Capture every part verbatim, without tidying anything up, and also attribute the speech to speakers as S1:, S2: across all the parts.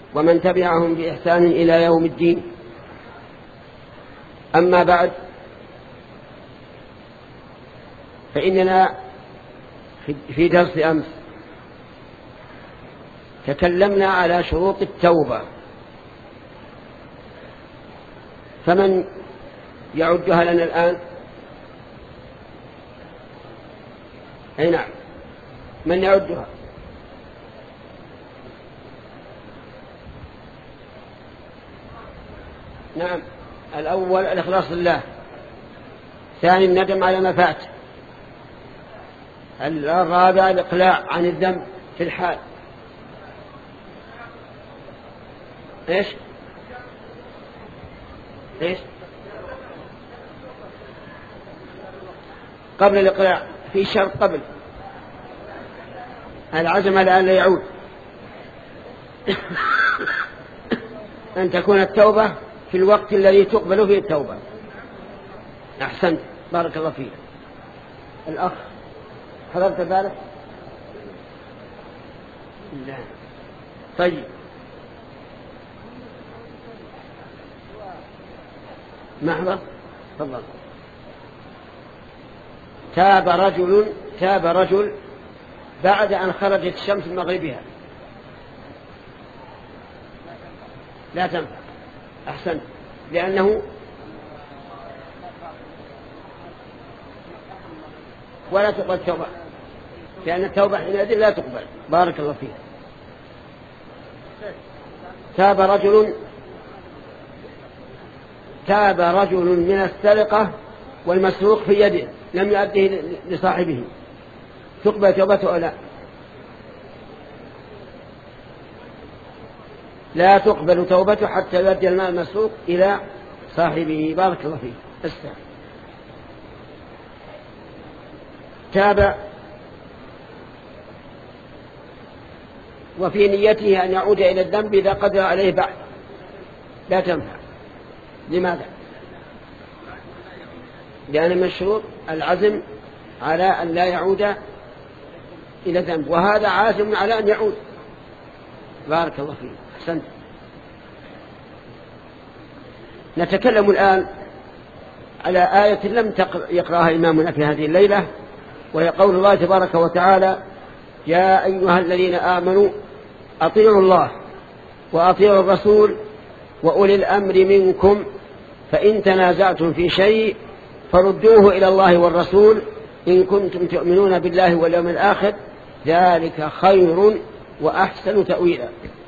S1: ومن تبعهم بإحسان إلى يوم الدين. أما بعد، فإننا في درس أمس تكلمنا على شروط التوبة، فمن يعدها لنا الآن؟ أي نعم، من يعدها؟ نعم، الأول الإخلاص لله، ثاني الندم على ما فات، الرابع الإقلاع عن الذنب في الحال. إيش إيش قبل الإقلاع في شرط قبل العزم على أن لا يعود، أن تكون التوبة في الوقت الذي تقبل فيه التوبة. أحسنت، بارك الله فيك. الأخ حضرت بالك؟ لا. طيب، محضر، تفضل. تاب رجل تاب رجل بعد أن خرجت الشمس من مغربها، لا تنفع. أحسنت، لأنه ولا تقبل التوبة، لأن التوبة حينئذ لا تقبل. بارك الله فيك. تاب رجل تاب رجل من السرقة والمسروق في يده لم يؤديه لصاحبه، تقبل توبته أو لا؟ لا تقبل توبته حتى يؤدي المال المسروق إلى صاحبه. بارك الله فيك. استمع. تاب وفي نيته أن يعود إلى الذنب إذا قدر عليه بعد، لا تنفع. لماذا؟ لأن من الشروط العزم على أن لا يعود إلى الذنب، وهذا عازم على أن يعود. بارك الله فيك. أحسنت. نتكلم الآن على آية لم يقرأها إمامنا في هذه الليلة، وهي قول الله تبارك وتعالى: يا أيها الذين آمنوا أطيعوا الله وأطيعوا الرسول وأولي الأمر منكم فإن تنازعتم في شيء فردوه إلى الله والرسول إن كنتم تؤمنون بالله واليوم الآخر ذلك خير وأحسن تأويلا.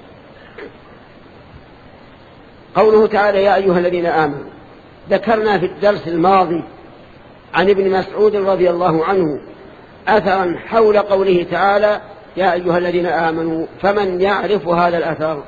S1: قوله تعالى يا أيها الذين آمنوا، ذكرنا في الدرس الماضي عن ابن مسعود رضي الله عنه أثرا حول قوله تعالى يا أيها الذين آمنوا، فمن يعرف هذا الأثر؟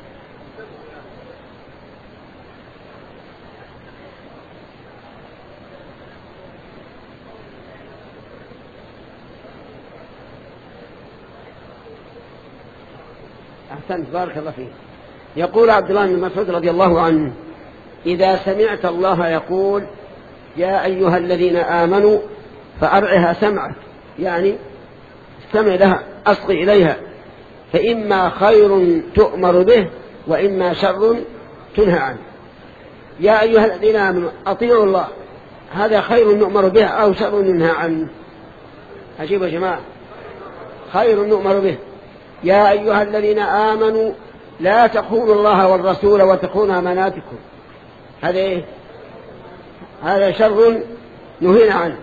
S1: أحسنت، بارك الله فيك. يقول عبد الله بن مسعود رضي الله عنه: إذا سمعت الله يقول يا أيها الذين آمنوا فأرعها سمعك، يعني استمع لها، أصغي إليها، فإما خير تؤمر به وإما شر تنهى عنه. يا أيها الذين آمنوا أطيعوا الله، هذا خير نؤمر به أو شر ننهى عنه؟ عجيب يا جماعة، خير نؤمر به. يا أيها الذين آمنوا لا تخونوا الله والرسول وتخونوا أماناتكم، هذا إيه؟ هذا شر نهينا عنه.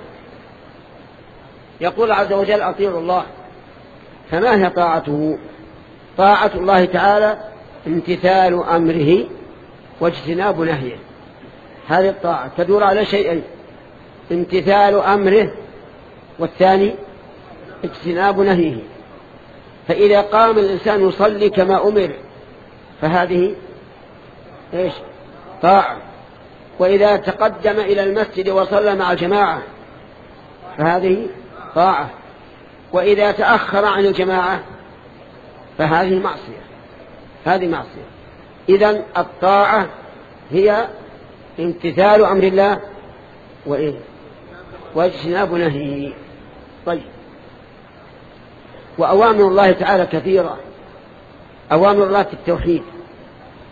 S1: يقول عز وجل أطيعوا الله، فما هي طاعته؟ طاعة الله تعالى امتثال أمره واجتناب نهيه. هذه الطاعة تدور على شيئين: امتثال أمره، والثاني اجتناب نهيه. فإذا قام الإنسان يصلي كما أمر فهذه إيش؟ طاعة. وإذا تقدم إلى المسجد وصلى مع الجماعة فهذه طاعة. وإذا تأخر عن الجماعة فهذه معصية، هذه معصية. إذن الطاعة هي امتثال أمر الله وإيه؟ واجتناب نهيه. طيب، وأوامر الله تعالى كثيرة. أوامر الله في التوحيد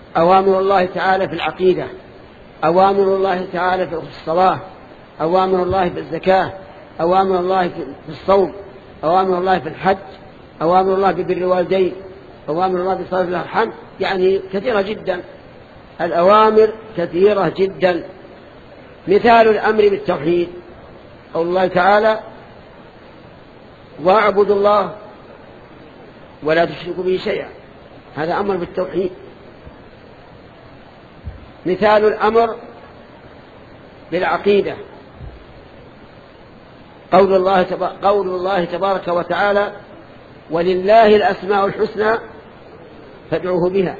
S1: أوامر الله تعالى في العقيدة، أوامر الله تعالى في الصلاة، أوامر الله في الزكاة، أوامر الله في الصوم، أوامر الله في الحج، أوامر الله ببر الوالدين، أوامر الله بصلة الأرحام، يعني كثيرة جدا، الأوامر كثيرة جدا. مثال الأمر بالتوحيد قول الله تعالى: واعبدوا الله ولا تشركوا به شيئا، هذا أمر بالتوحيد. مثال الأمر بالعقيدة قول الله, قول الله تبارك وتعالى: ولله الأسماء الحسنى فادعوه بها.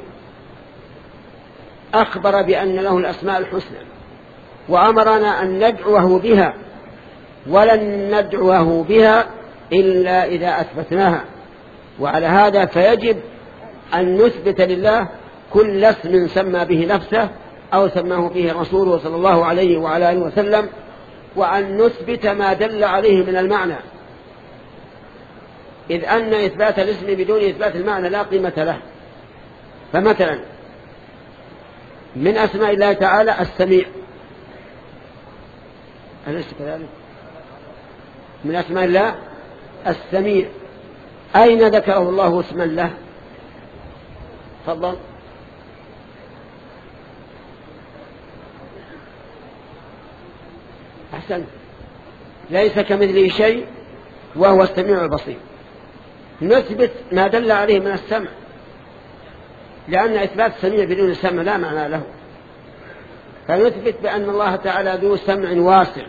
S1: أخبر بأن له الأسماء الحسنى وأمرنا أن ندعوه بها، ولن ندعوه بها إلا إذا أثبتناها. وعلى هذا فيجب أن نثبت لله كل اسم سمى به نفسه أو سماه به رسوله صلى الله عليه وعلى آله وسلم، وأن نثبت ما دل عليه من المعنى، إذ أن إثبات الاسم بدون إثبات المعنى لا قيمة له. فمثلا من أسماء الله تعالى السميع، أليس كذلك؟ من أسماء الله السميع، أين ذكره الله اسما له؟ تفضل. أحسن، ليس كمثله شيء وهو السميع البصير. نثبت ما دل عليه من السمع، لأن إثبات السميع بدون السمع لا معنى له، فنثبت بأن الله تعالى ذو سمع واسع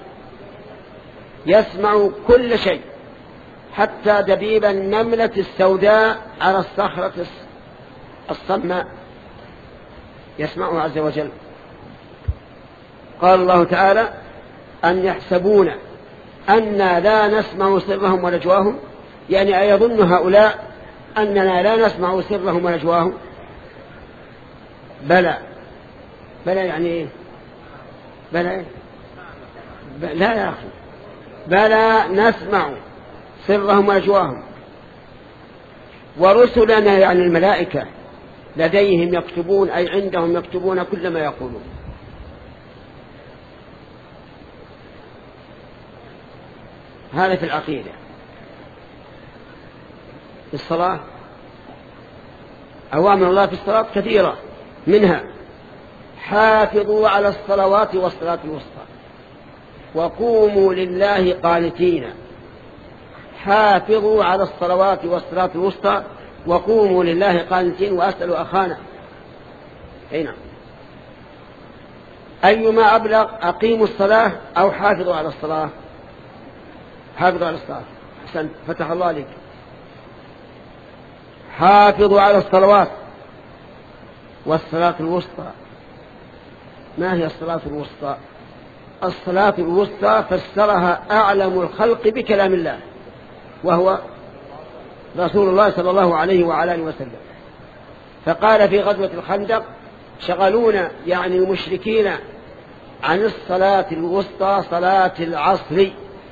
S1: يسمع كل شيء، حتى دبيب النملة السوداء على الصخرة الصماء يسمعه عز وجل. قال الله تعالى: أن يحسبون أننا لا نسمع سرهم ونجواهم، يعني أيظن هؤلاء أننا لا نسمع سرهم ونجواهم؟ بلى. بلى يعني إيه؟ بلى لا يا أخي، بلى نسمع سرهم ونجواهم. ورسلنا يعني الملائكة لديهم يكتبون، أي عندهم يكتبون كل ما يقولون. هذا في العقيدة. في الصلاة أوامر الله في الصلاة كثيرة، منها: حافظوا على الصلوات والصلاة الوسطى وقوموا لله قانتين. حافظوا على الصلوات والصلاة الوسطى وقوموا لله قانتين. وأسأل أخانا هنا أيما أبلغ: أقيموا الصلاة أو حافظوا على الصلاة؟ حافظوا على الصلاة. أحسن، فتح الله عليك. حافظوا على الصلوات والصلاة الوسطى. ما هي الصلاة الوسطى؟ الصلاة الوسطى فسرها أعلم الخلق بكلام الله، وهو رسول الله صلى الله عليه وعلى آله وسلم، فقال في غزوة الخندق: شغلونا يعني المشركين عن الصلاة الوسطى صلاة العصر.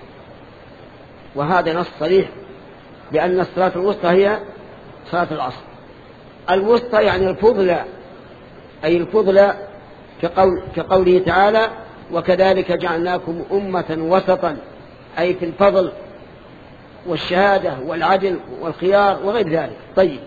S1: وهذا نص صريح بأن الصلاة الوسطى هي صلاة العصر. الوسطى يعني الفضلى، أي الفضلى، كقول كقوله تعالى: وكذلك جعلناكم أمة وسطا، أي في الفضل والشهادة والعدل والخيار وغير ذلك. طيب،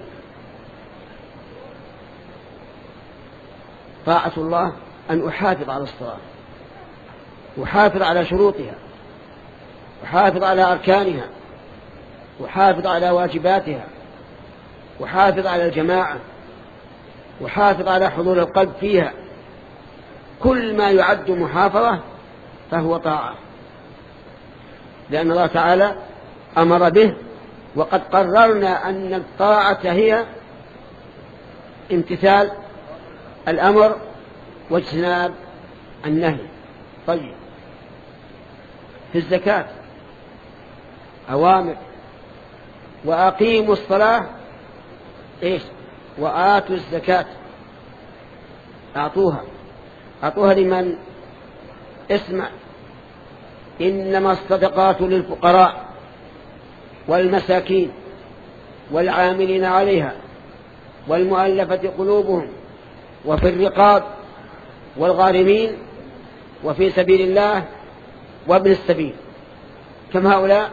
S1: طاعة الله أن أحافظ على الصلاة، أحافظ على شروطها، أحافظ على أركانها، أحافظ على واجباتها، أحافظ على الجماعة، أحافظ على حضور القلب فيها. كل ما يعد محافظة فهو طاعة، لأن الله تعالى أمر به، وقد قررنا أن الطاعة هي امتثال الأمر واجتناب النهي. طيب، في الزكاة أوامر: وأقيموا الصلاة إيش؟ وآتوا الزكاة. أعطوها. أعطوها لمن؟ اسمع: إنما الصدقات للفقراء والمساكين والعاملين عليها والمؤلفة قلوبهم وفي الرقاب والغارمين وفي سبيل الله وابن السبيل. كم هؤلاء؟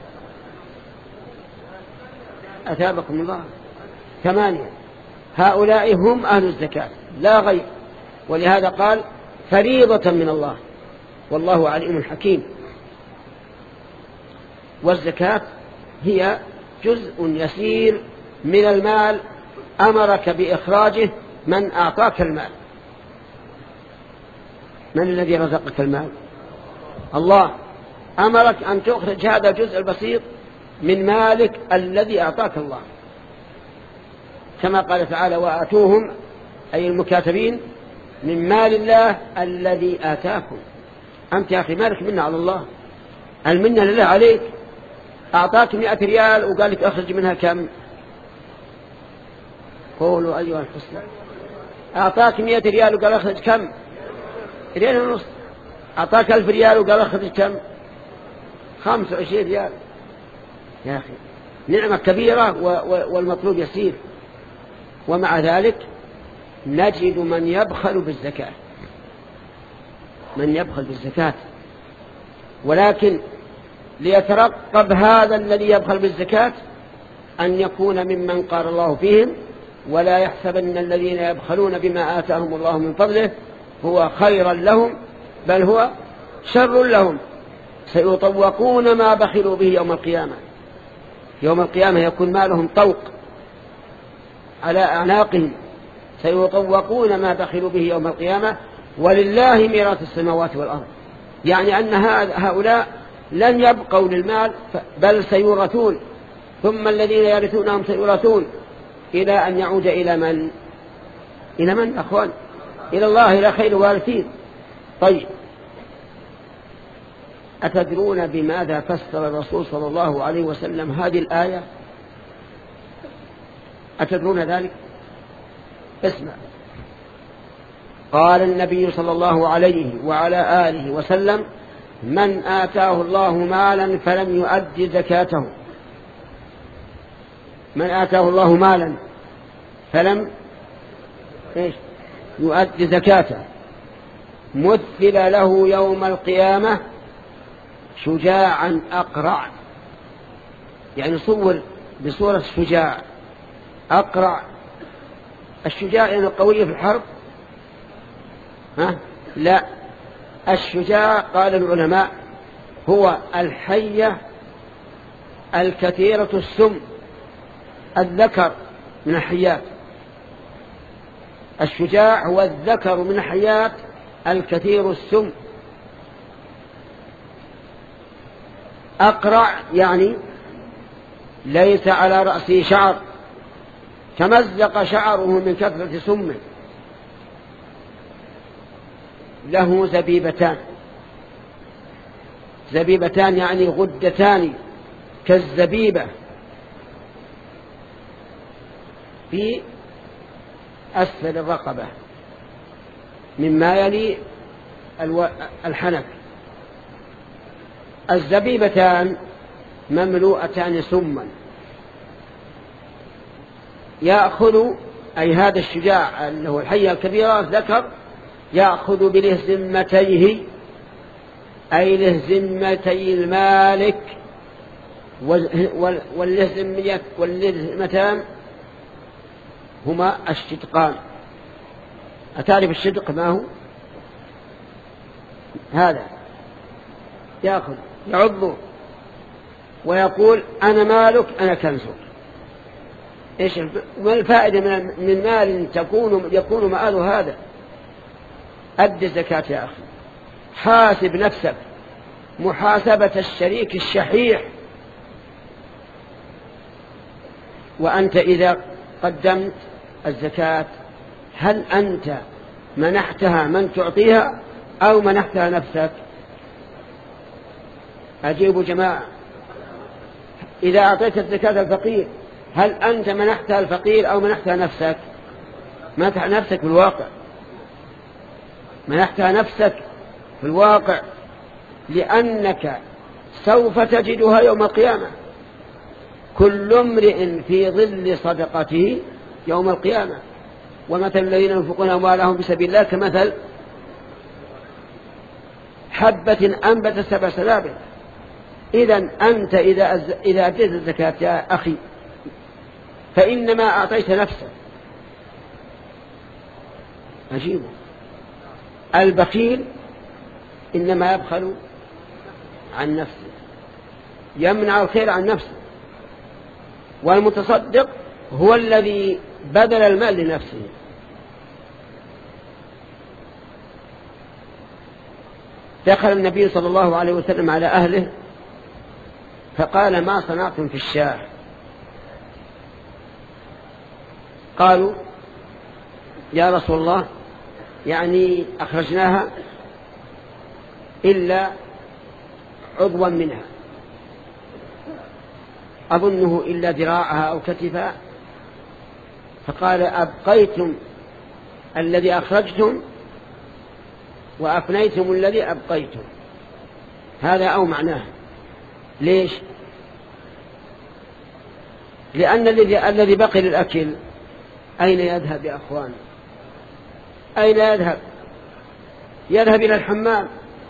S1: أثابكم الله، ثمانية. هؤلاء هم أهل الزكاة لا غير، ولهذا قال فريضة من الله والله عليم حكيم. والزكاة هي جزء يسير من المال أمرك بإخراجه من أعطاك المال. من الذي رزقك المال؟ الله. أمرك أن تخرج هذا الجزء البسيط من مالك الذي أعطاك الله، كما قال تعالى وآتوهم أي المكاتبين من مال الله الذي آتاكم. أنت يا أخي مالك منة على الله، المنة لله عليك. أعطاك مئة ريال وقال لك أخرج منها كم؟ قولوا أيها الحسنى. أعطاك مئة ريال وقال أخرج كم؟ ريال ونص. أعطاك ألف ريال وقال أخرج كم؟ خمس وعشرين ريال. يا أخي نعمة كبيرة والمطلوب يسير. ومع ذلك نجد من يبخل بالزكاة، من يبخل بالزكاة. ولكن ليترقب هذا الذي يبخل بالزكاة أن يكون ممن قال الله فيهم ولا يحسبن الذين يبخلون بما آتاهم الله من فضله هو خيرا لهم بل هو شر لهم سيطوقون ما بخلوا به يوم القيامة. يوم القيامة يكون مالهم طوق على أعناقهم، سيطوقون ما بخلوا به يوم القيامة ولله ميراث السماوات والأرض. يعني أن هؤلاء لن يبقوا للمال بل سيورثون، ثم الذين يرثونهم سيورثون إلى أن يعود إلى من؟ إلى من أخوان؟ إلى الله، إلى خير الوارثين. طيب أتدرون بماذا فسر الرسول صلى الله عليه وسلم هذه الآية؟ أتدرون ذلك؟ اسمع. قال النبي صلى الله عليه وعلى آله وسلم من آتاه الله مالا فلم يؤدي زكاته، من آتاه الله مالا فلم إيش؟ يؤدي زكاته مثل له يوم القيامة شجاعا أقرع. يعني صور بصورة شجاع أقرع. الشجاع يعني القوي في الحرب؟ ها؟ لا، الشجاع قال العلماء هو الحية الكثيرة السم، الذكر من الحيات. الشجاع هو الذكر من الحيات الكثير السم. أقرع يعني ليس على رأسه شعر، تمزق شعره من كثرة سمه. له زبيبتان، زبيبتان يعني غدتان كالزبيبة في أسفل الرقبة مما يلي الحنك. الزبيبتان مملوءتان سما. يأخذ أي هذا الشجاع اللي هو الحية الكبيرة ذكر يأخذ بلهزمتيه أي لهزمتي المالك، واللهزمتان هما الشدقان. أتعرف الشدق ما هو؟ هذا يأخذ يعضه ويقول أنا مالك أنا كنزك. إيش ما الفائدة من مال تكون يكون مآله هذا؟ أد الزكاة يا أخي، حاسب نفسك محاسبة الشريك الشحيح. وأنت إذا قدمت الزكاة هل أنت منحتها من تعطيها أو منحتها نفسك؟ أجيبوا جماعة. إذا أعطيت الزكاة الفقير هل أنت منحتها الفقير أو منحتها نفسك؟ منحتها نفسك في الواقع، منحتها نفسك في الواقع، لأنك سوف تجدها يوم القيامة. كل امرئ في ظل صدقته يوم القيامة. ومثل الذين ينفقون أموالهم في سبيل الله كمثل حبة أنبت سبع سنابل. إذن أنت إذا إذا أديت الزكاة يا أخي فإنما أعطيت نفسك. عجيب. البخيل إنما يبخل عن نفسه، يمنع الخير عن نفسه، والمتصدق هو الذي بذل المال لنفسه. دخل النبي صلى الله عليه وسلم على أهله فقال: ما صنعتم في الشاة؟ قالوا: يا رسول الله يعني أخرجناها إلا عضوا منها، أظنه إلا ذراعها أو كتفها. فقال: أبقيتم الذي أخرجتم وأفنيتم الذي أبقيتم. هذا أو معناه. ليش؟ لأن الذي بقي للأكل أين يذهب يا أخوان؟ أين يذهب؟ يذهب إلى الحمام،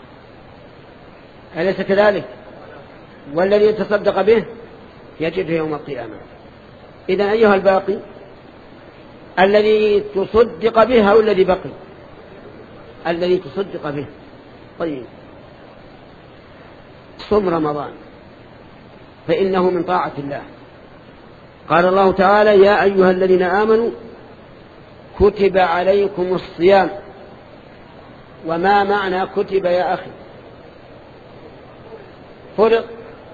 S1: أليس كذلك؟ والذي يتصدق به يجده يوم القيامة. إذن أيها الباقي الذي تصدق به أو الذي بقي؟ الذي تصدق به. طيب، صم رمضان فإنه من طاعة الله. قال الله تعالى: يا أيها الذين آمنوا كتب عليكم الصيام. وما معنى كتب يا أخي؟ فرض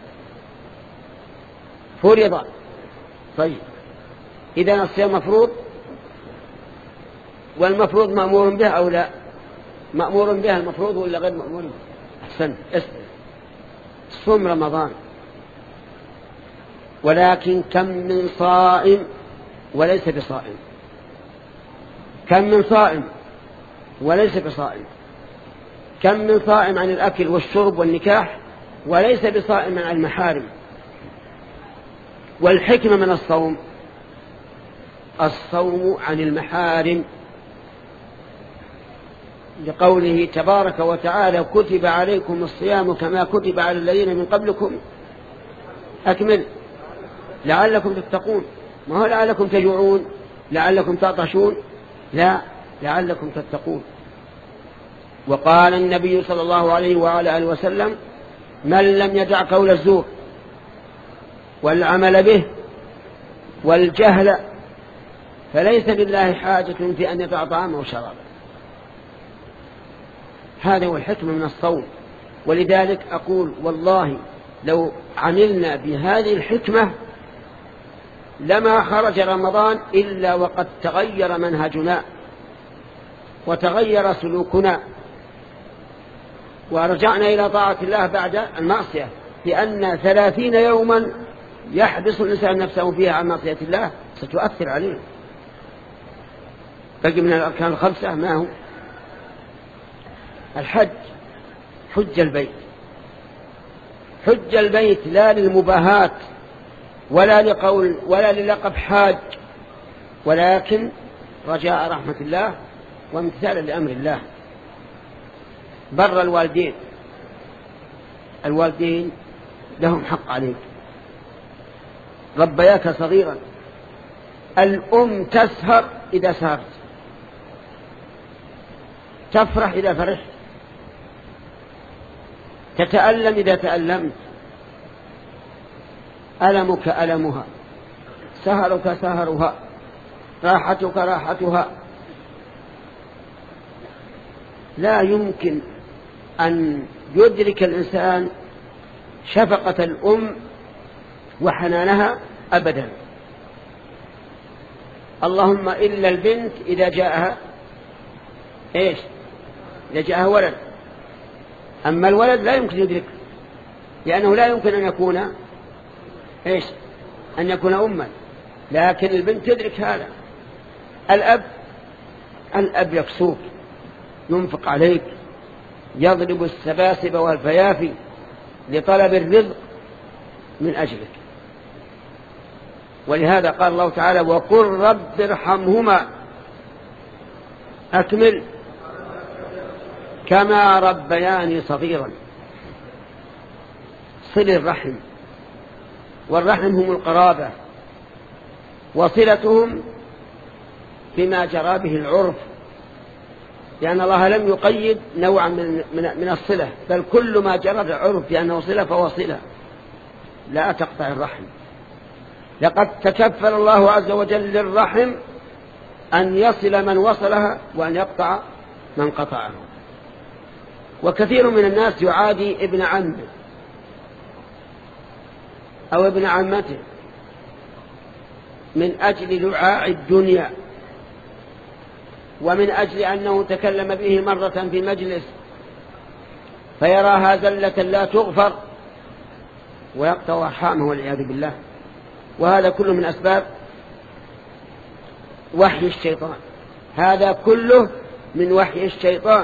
S1: فرض. طيب، إذن الصيام مفروض، والمفروض مأمور به أو لا؟ مأمور به المفروض ولا غير مأمور به؟ أحسن. اسم صوم رمضان. ولكن كم من صائم وليس بصائم، كم من صائم وليس بصائم، كم من صائم عن الأكل والشرب والنكاح وليس بصائم عن المحارم. والحكمة من الصوم الصوم عن المحارم، لقوله تبارك وتعالى: كتب عليكم الصيام كما كتب على الذين من قبلكم أكمل لعلكم تتقون. ما هو لعلكم تجوعون، لعلكم تعطشون، لا، لعلكم تتقون. وقال النبي صلى الله عليه وعلى آله وسلم: من لم يدع قول الزور والعمل به والجهل فليس لله حاجة في أن يدع طعامه وشرابه. هذا هو الحكمة من الصوم. ولذلك أقول والله لو عملنا بهذه الحكمة لما خرج رمضان إلا وقد تغير منهجنا وتغير سلوكنا ورجعنا إلى طاعة الله بعد المعصية، لأن ثلاثين يوما يحبس الإنسان نفسه فيها عن معصية الله ستؤثر عليه. بقي من الأركان الخمسة ما هو؟ الحج، حج البيت. حج البيت لا للمباهات ولا لقول ولا للقب حاج، ولكن رجاء رحمة الله وامتثالا لأمر الله. بر الوالدين، الوالدين لهم حق عليك، ربياك صغيرا. الأم تسهر إذا سهرت، تفرح إذا فرحت، تتألم إذا تألمت، ألمك ألمها، سهرك سهرها، راحتك راحتها. لا يمكن أن يدرك الإنسان شفقة الأم وحنانها أبدا، اللهم إلا البنت إذا جاءها إيش؟ إذا جاءها ولد. أما الولد لا يمكن يدرك، لأنه لا يمكن أن يكون إيش؟ أن يكون أما، لكن البنت تدرك هذا. الأب الأب يكسوك، ينفق عليك، يضرب السباسب والفيافي لطلب الرزق من أجلك. ولهذا قال الله تعالى: وقل رب ارحمهما أكمل كما ربياني صغيرا. صل الرحم، والرحم هم القرابة، وصلتهم بما جرى به العرف، لأن الله لم يقيد نوعا من, من, من الصلة، بل كل ما جرى العرف بأنه صلة فهو صلة، لا تقطع الرحم. لقد تكفل الله عز وجل للرحم أن يصل من وصلها وأن يقطع من قطعه. وكثير من الناس يعادي ابن عمه أو ابن عمته من أجل لعاع الدنيا، ومن أجل أنه تكلم به مرة في مجلس فيراها زلة لا تغفر ويقطع أرحامه والعياذ بالله. وهذا كله من أسباب وحي الشيطان، هذا كله من وحي الشيطان.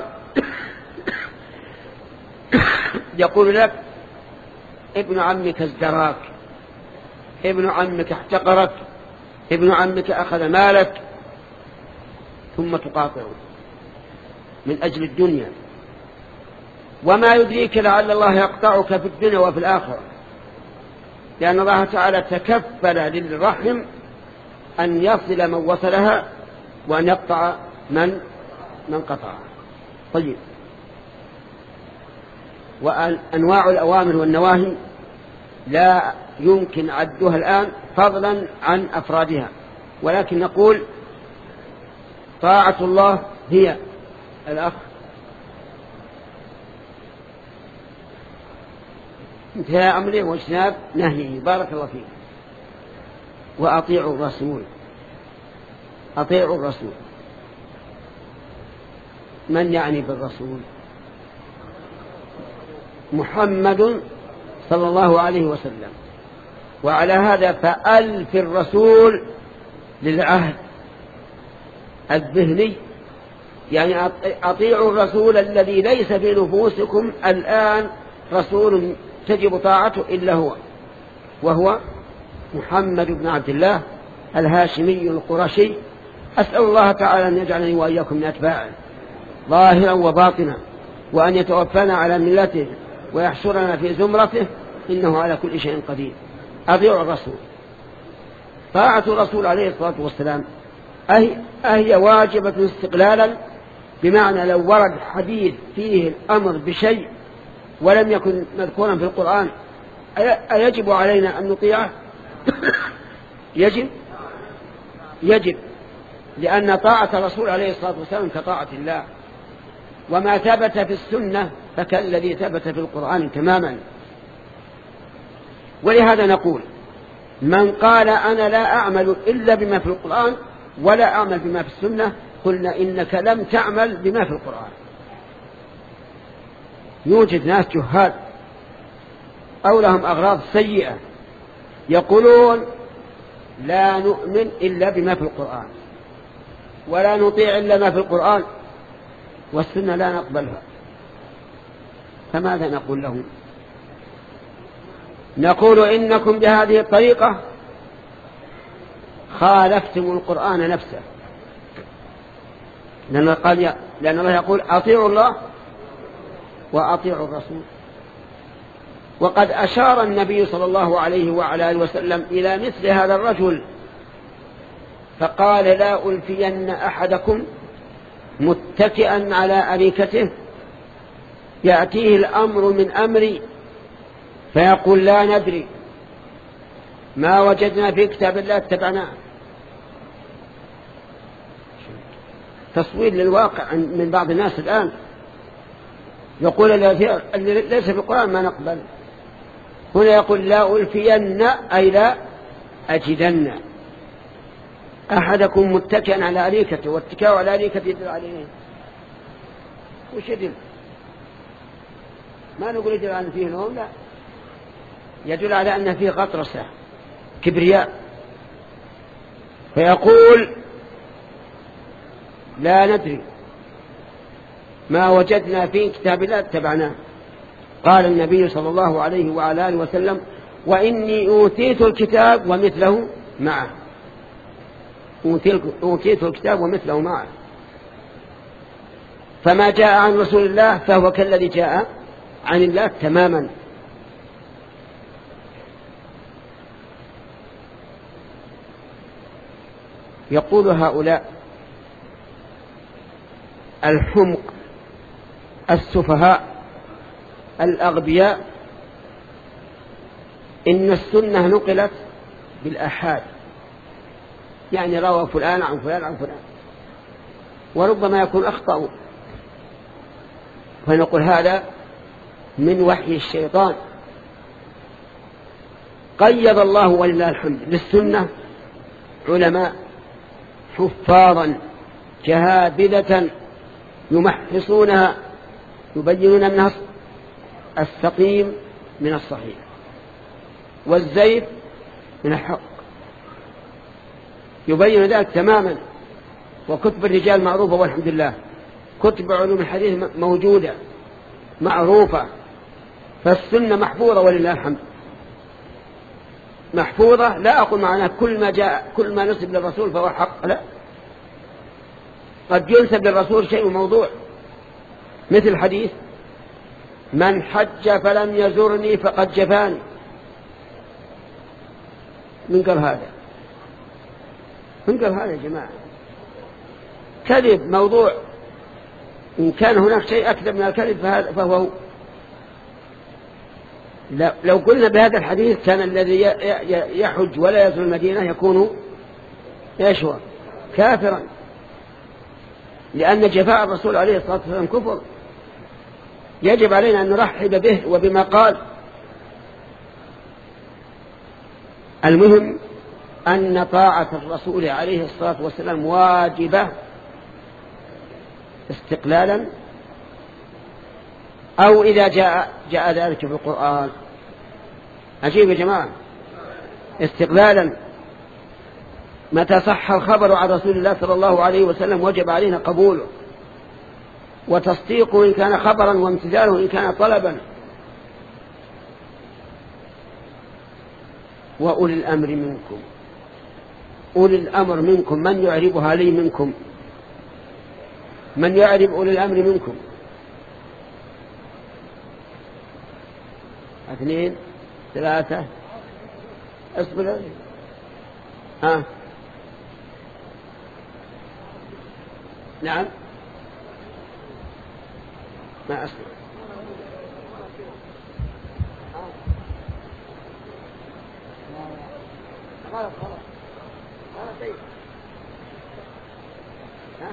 S1: يقول لك ابن عمك ازدراك، ابن عمك احتقرك، ابن عمك أخذ مالك، ثم تقاطعه من أجل الدنيا. وما يدريك لعل الله يقطعك في الدنيا وفي الآخرة، لأن الله تعالى تكفل للرحم أن يصل من وصلها وأن يقطع من من قطعها. طيب، وأنواع الأوامر والنواهي لا يمكن عدها الآن فضلا عن أفرادها، ولكن نقول طاعة الله هي الأخ انتهاء أمره واجتناب نهيه. بارك الله فيك. وأطيعوا الرسول، أطيعوا الرسول. من يعني بالرسول؟ محمد صلى الله عليه وسلم. وعلى هذا فألف الرسول للعهد الذهني، يعني أطيعوا الرسول الذي ليس في نفوسكم الآن رسول تجب طاعته إلا هو، وهو محمد بن عبد الله الهاشمي القرشي. أسأل الله تعالى أن يجعلني وإياكم من أتباعه ظاهرا وباطنا، وأن يتوفانا على ملته ويحشرنا في زمرته، إنه على كل شيء قدير. أطيعوا الرسول. طاعة الرسول عليه الصلاة والسلام أهي, أهي واجبة استقلالا، بمعنى لو ورد حديث فيه الأمر بشيء ولم يكن مذكورا في القرآن أيجب علينا أن نطيعه؟ يجب يجب لأن طاعة الرسول عليه الصلاة والسلام كطاعة الله، وما ثبت في السنة فكالذي ثبت في القرآن تماما. ولهذا نقول من قال أنا لا أعمل إلا بما في القرآن ولا أعمل بما في السنة، قلنا إنك لم تعمل بما في القرآن. يوجد ناس جهال أو لهم أغراض سيئة يقولون لا نؤمن إلا بما في القرآن ولا نطيع إلا ما في القرآن، والسنة لا نقبلها. فماذا نقول لهم؟ نقول إنكم بهذه الطريقة خالفتم القرآن نفسه، لأن الله يقول أطيعوا الله وأطيعوا الرسول. وقد أشار النبي صلى الله عليه وعلى آله وسلم إلى مثل هذا الرجل فقال لا ألفين أحدكم متكئا على أريكته يأتيه الأمر من أمري فيقول لا ندري ما وجدنا في كتاب الله اتبعناه. تصوير للواقع من بعض الناس الآن، يقول اللي ليس في القرآن ما نقبل. هنا يقول لا ألفين أي لا أجدن أحدكم متكئا على أريكته، والاتكاء على أريكته يدل عليه وش يدل؟ ما نقول يدل على أن فيه نوم، لا، يدل على أن فيه غطرسة كبرياء. فيقول لا ندري ما وجدنا في كتاب الله اتبعناه. قال النبي صلى الله عليه وعلى آله وسلم وإني أوتيت الكتاب ومثله معه، أوتيت الكتاب ومثله معه. فما جاء عن رسول الله فهو كالذي جاء عن الله تماما. يقول هؤلاء الحمق السفهاء الأغبياء إن السنة نقلت بالآحاد، يعني روى فلان عن فلان عن فلان، وربما يكون أخطأ، فنقول هذا من وحي الشيطان. قيض الله ولله الحمد للسنة علماء حفاظا جهابذة يمحصونها، يبينون منها السقيم من الصحيح والزيف من الحق، يبين ذلك تماما. وكتب الرجال معروفة والحمد لله، كتب علوم الحديث موجودة معروفة، فالسنة محفوظة ولله الحمد، محفوظة. لا أقول معناه كل ما جاء كل ما نسب للرسول فهو حق، لا، قد ينسب للرسول شيء موضوع، مثل حديث من حج فلم يزرني فقد جفاني. من قال هذا؟ من قال هذا يا جماعة؟ كذب موضوع. إن كان هناك شيء أكذب من الكذب فهو، لو قلنا بهذا الحديث كان الذي يحج ولا يزور المدينة يكون ايش هو؟ كافرا، لأن جفاء الرسول عليه الصلاة والسلام كفر. يجب علينا أن نرحب به وبما قال. المهم أن طاعة الرسول عليه الصلاة والسلام واجبة استقلالا، أو إذا جاء جاء ذلك في القرآن. عجيب يا جماعة، استقلالا. متى صح الخبر عن رسول الله صلى الله عليه وسلم وجب علينا قبوله وتصديقه إن كان خبرا، وامتثاله إن كان طلبا. وأولي الأمر منكم، أولي الأمر منكم، من يعربها لي منكم؟ من يعرب أولي الأمر منكم؟ اثنين ثلاثة، اصبر. ها نعم، ما أصبر. خلاص خلاص خلاص شيء. ها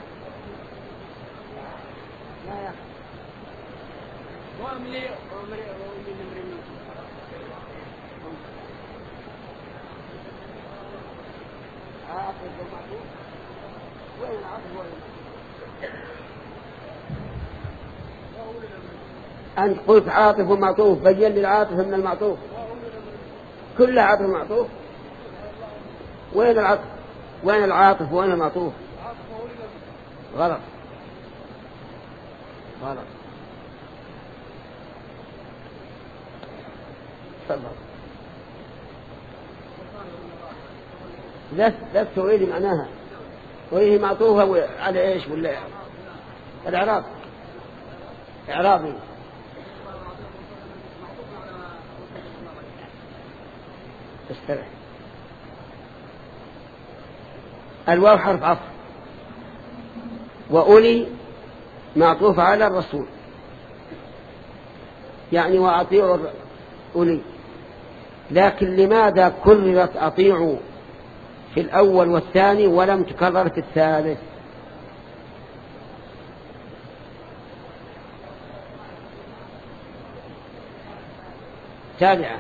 S1: لا يا أخي واملي واملي واملي نمرني. عاطف ومعطوف، وين العاطف وين؟ أنت قلت عاطف ومعطوف، بين لي العاطف من المعطوف. كلها عاطف ومعطوف. وين العاطف؟ وين العاطف وين المعطوف؟ غلط غلط. تفضل. لا لا تريد معناها، وهي معطوفة على ايش ولا الإعراب؟ إعرابي. استرح. الواو حرف عطف، وأولي معطوف على الرسول، يعني وأطيعوا أولي. لكن لماذا كررت أطيعوا في الأول والثاني ولم تكرر في الثالث؟ تابعة.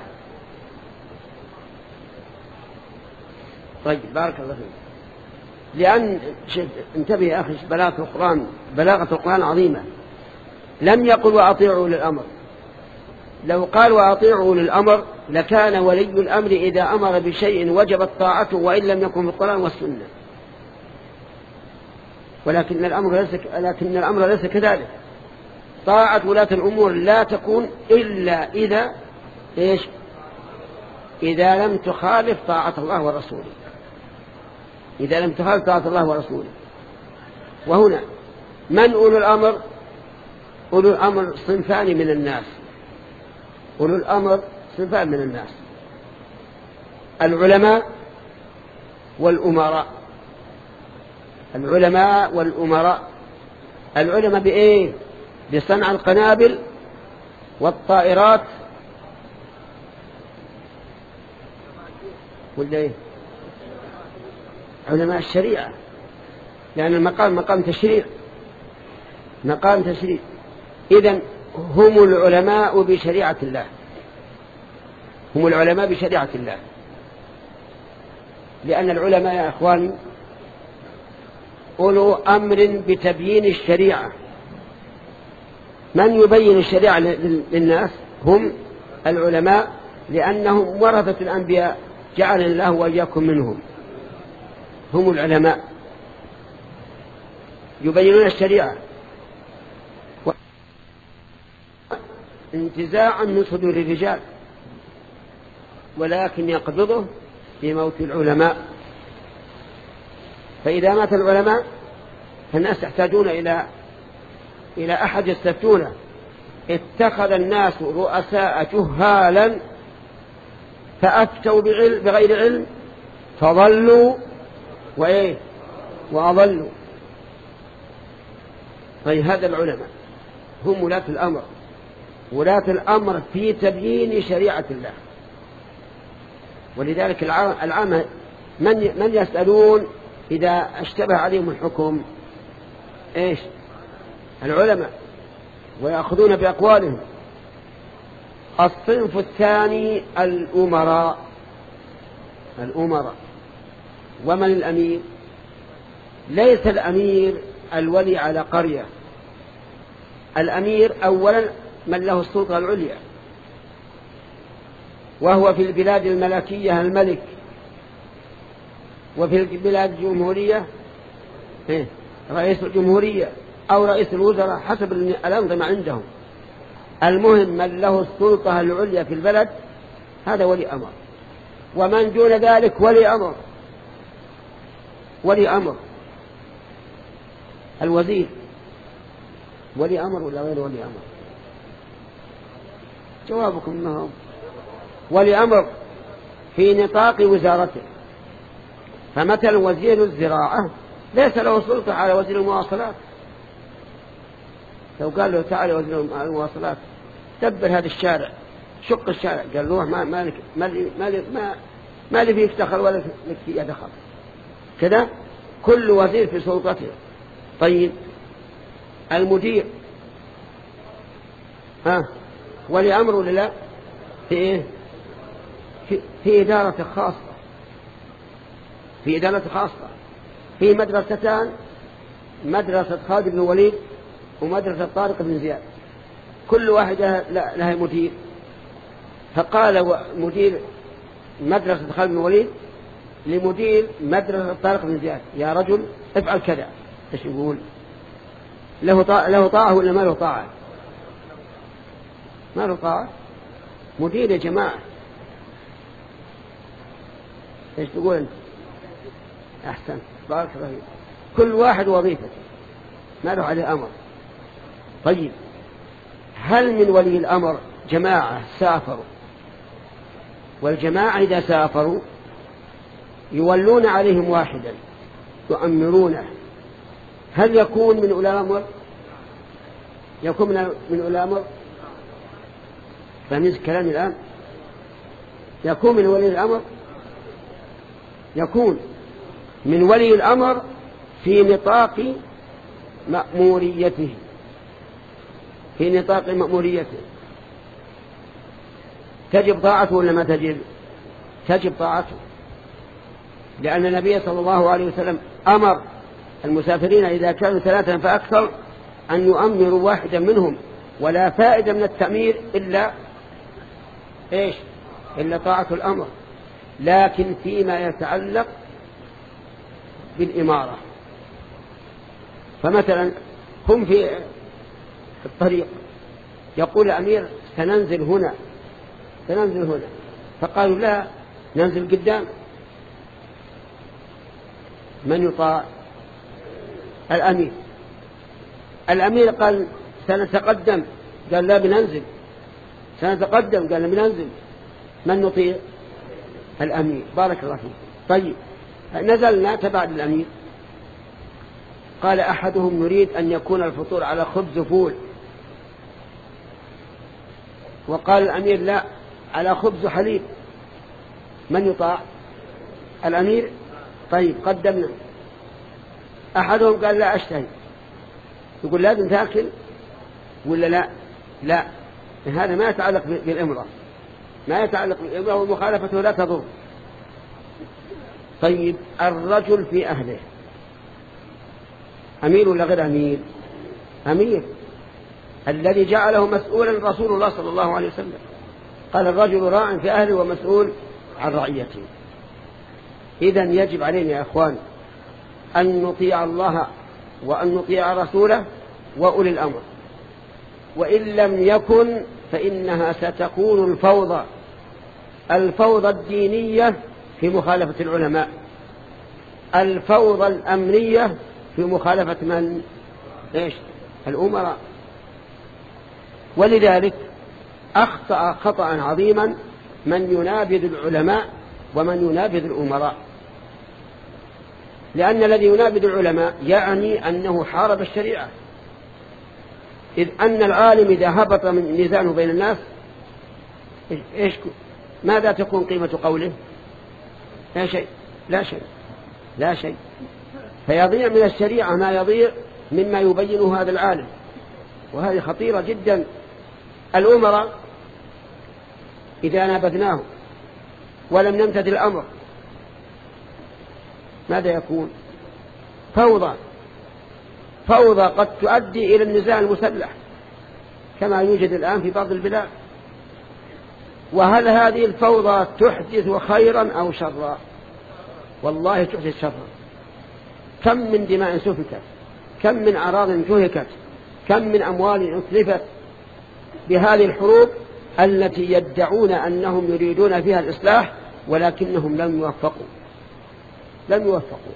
S1: طيب بارك الله فيك. لأن انتبه يا أخي، بلاغة القرآن بلاغة القرآن عظيمة. لم يقل وأطيعوا للأمر، لو قال وأطيعوا للأمر لكان ولي الأمر إذا أمر بشيء وجبت طاعته وإن لم يكن في القرآن والسنة. ولكن الأمر ليس لكن الأمر ليس كذلك. طاعة ولاة الأمور لا تكون إلا إذا إيش؟ إذا لم تخالف طاعة الله ورسوله، إذا لم تخالف طاعة الله ورسوله. وهنا من أولو الأمر؟ أولو الأمر صنفان من الناس، أولو الأمر صنفان من الناس: العلماء والأمراء. العلماء والأمراء. العلماء بإيه؟ بصنع القنابل والطائرات ولا إيه؟ علماء الشريعة، لأن المقام مقام تشريع، مقام تشريع. إذن هم العلماء بشريعة الله، هم العلماء بشريعة الله، لأن العلماء يا أخواني أولو أمر بتبيين الشريعة. من يبين الشريعة للناس هم العلماء، لأنهم ورثة الأنبياء، جعل الله وإياكم منهم. هم العلماء يبينون الشريعة انتزاعا من صدور الرجال، ولكن يقبضه بموت العلماء. فإذا مات العلماء فالناس يحتاجون إلى إلى أحد يستفتونه. اتخذ الناس رؤساء جهالا فأفتوا بغير علم فضلوا وإيه وأضلوا. طيب هذا العلماء هم ولاة الأمر، ولاة الأمر في تبيين شريعة الله. ولذلك العامة من من يسألون إذا اشتبه عليهم الحكم؟ إيش؟ العلماء، ويأخذون بأقوالهم. الصنف الثاني الأمراء. الأمراء. ومن الأمير؟ ليس الأمير الولي على قرية. الأمير أولا من له السلطة العليا، وهو في البلاد الملكية الملك، وفي البلاد الجمهورية رئيس الجمهورية أو رئيس الوزراء حسب الأنظمة عندهم. المهم من له السلطة العليا في البلد هذا ولي أمر. ومن دون ذلك ولي أمر. ولي أمر الوزير ولي أمر ولا غير ولي أمر؟ جوابكم أنه ولي أمر في نطاق وزارته. فمثلا وزير الزراعة ليس له سلطة على وزير المواصلات. لو قال له تعالى وزير المواصلات دبر هذا الشارع، شق الشارع، قال له ما ما لك ما لي ما لي ما, ما لي فيه افتخر ولا لك فيه دخل. كذا كل وزير في سلطته. طيب المدير ها ولي أمر ولا لا؟ في إيه؟ في, في إدارة خاصة، في إدارة خاصة. في مدرستان، مدرسة خالد بن الوليد ومدرسة طارق بن زياد، كل واحدة لها مدير. فقال مدير مدرسة خالد بن الوليد لمدير مدرسة طارق بن زياد: يا رجل افعل كذا. ايش يقول؟ له طاعة له طاعة ولا ما له طاعة؟ ما له طاعة. مدير يا جماعة. ايش تقول انت؟ احسن، بارك الله فيك. كل واحد وظيفته ما له عليه أمر. طيب هل من ولي الأمر جماعة سافروا، والجماعة إذا سافروا يولون عليهم واحدا يؤمرونه، هل يكون من أولي الأمر؟ يكون من أولي الأمر؟ فهمت كلامي الآن؟ يكون من ولي الأمر؟ يكون من ولي الأمر في نطاق مأموريته، في نطاق مأموريته. تجب طاعته ولا ما تجب؟ تجب طاعته، لأن النبي صلى الله عليه وسلم أمر المسافرين إذا كانوا ثلاثة فأكثر أن يؤمروا واحدا منهم، ولا فائدة من التأمير إلا إيش؟ إلا طاعة الأمر. لكن فيما يتعلق بالإمارة، فمثلا هم في الطريق يقول الأمير سننزل هنا سننزل هنا، فقالوا لا ننزل قدام. من يطاع؟ الأمير. الأمير قال سنتقدم، قال لا بننزل. سنتقدم، قال لا بننزل. من نطيع؟ الأمير. بارك الله فيه. طيب نزلنا تبع الأمير. قال أحدهم نريد أن يكون الفطور على خبز فول، وقال الأمير لا، على خبز حليب. من يطاع؟ الأمير. طيب قدمنا. أحدهم قال لا أشتهي، يقول لازم تأكل ولا لا؟ لا، هذا ما يتعلق بالإمرة، ما يتعلق بالإمرة، ومخالفته لا تضر. طيب الرجل في أهله أمير ولا غير أمير؟ أمير، الذي جعله مسؤولا رسول الله صلى الله عليه وسلم. قال الرجل راع في أهله ومسؤول عن رعيته. إذن يجب علينا يا أخوان أن نطيع الله وأن نطيع رسوله وأولي الأمر، وإن لم يكن فإنها ستكون الفوضى الفوضى الدينية في مخالفة العلماء، الفوضى الأمنية في مخالفة من؟ إيش؟ الأمراء. ولذلك أخطأ خطأ عظيما من ينابذ العلماء ومن ينابذ الأمراء، لأن الذي ينابذ العلماء يعني أنه حارب الشريعة، إذ أن العالم إذا هبط من ميزانه بين الناس إيش ماذا تكون قيمة قوله؟ لا شيء، لا شيء، لا شيء. فيضيع من الشريعة ما يضيع مما يبينه هذا العالم، وهذه خطيرة جدا. الأمراء إذا نابذناه ولم نمتثل الأمر ماذا يكون؟ فوضى، فوضى قد تؤدي إلى النزاع المسلح كما يوجد الآن في بعض البلاد. وهل هذه الفوضى تحدث خيرا أو شرا؟ والله تحدث شرا. كم من دماء سفكت، كم من أراض انتهكت، كم من أموال أتلفت بهذه الحروب التي يدعون أنهم يريدون فيها الإصلاح ولكنهم لم يوفقوا لم يوفقوا